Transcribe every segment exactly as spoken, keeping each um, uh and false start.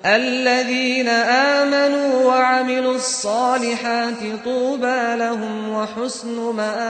الذين آمنوا وعملوا الصالحات طوبى لهم وحسن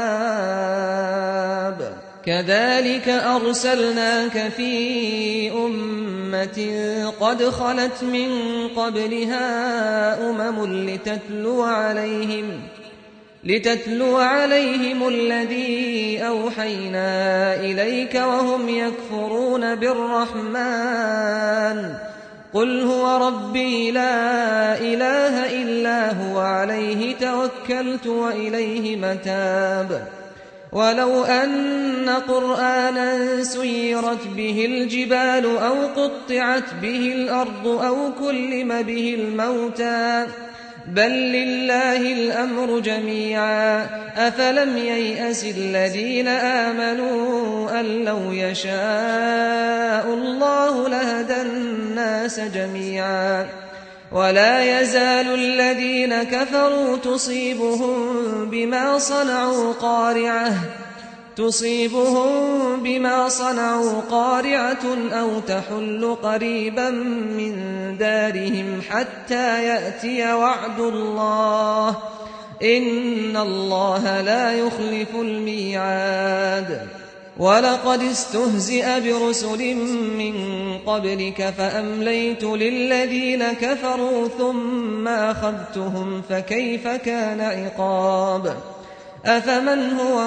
مآب. كذلك أرسلناك في أمة قد خلت من قبلها أمم لتتلو عليهم لتتلو عليهم الذي أوحينا إليك وهم يكفرون بالرحمن قل هو ربي لا إله إلا هو عليه توكلت وإليه متاب. ولو أن قرآنا سيرت به الجبال أو قطعت به الأرض أو كلم به الموتى بل لله الأمر جميعا أفلم ييأس الذين آمنوا أن لو يشاء الله لهدى الناس جميعا ولا يزال الذين كفروا تصيبهم بما صنعوا قارعة تصيبهم بما صنعوا قارعة أو تحل قريبا من دارهم حتى يأتي وعد الله إن الله لا يخلف الميعاد. ولقد استهزئ برسل من قبلك فأمليت للذين كفروا ثم أخذتهم فكيف كان عقاب. أفمن هو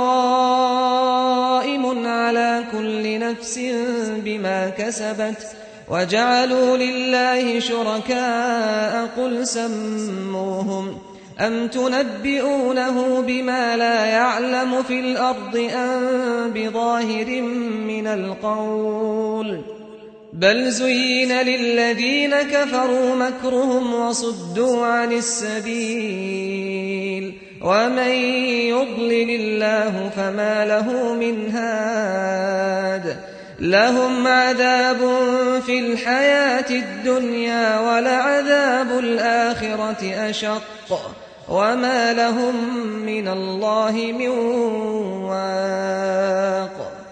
قائم على كل نفس بما كسبت وجعلوا لله شركاء قل سموهم أم تنبئونه بما لا يعلم في الأرض أم بظاهر من القول بل زين للذين كفروا مكرهم وصدوا عن السبيل ومن يضلل الله فما له من هاد. لهم عذاب في الحياة الدنيا ولعذاب الآخرة أشق وما لهم من الله من واق.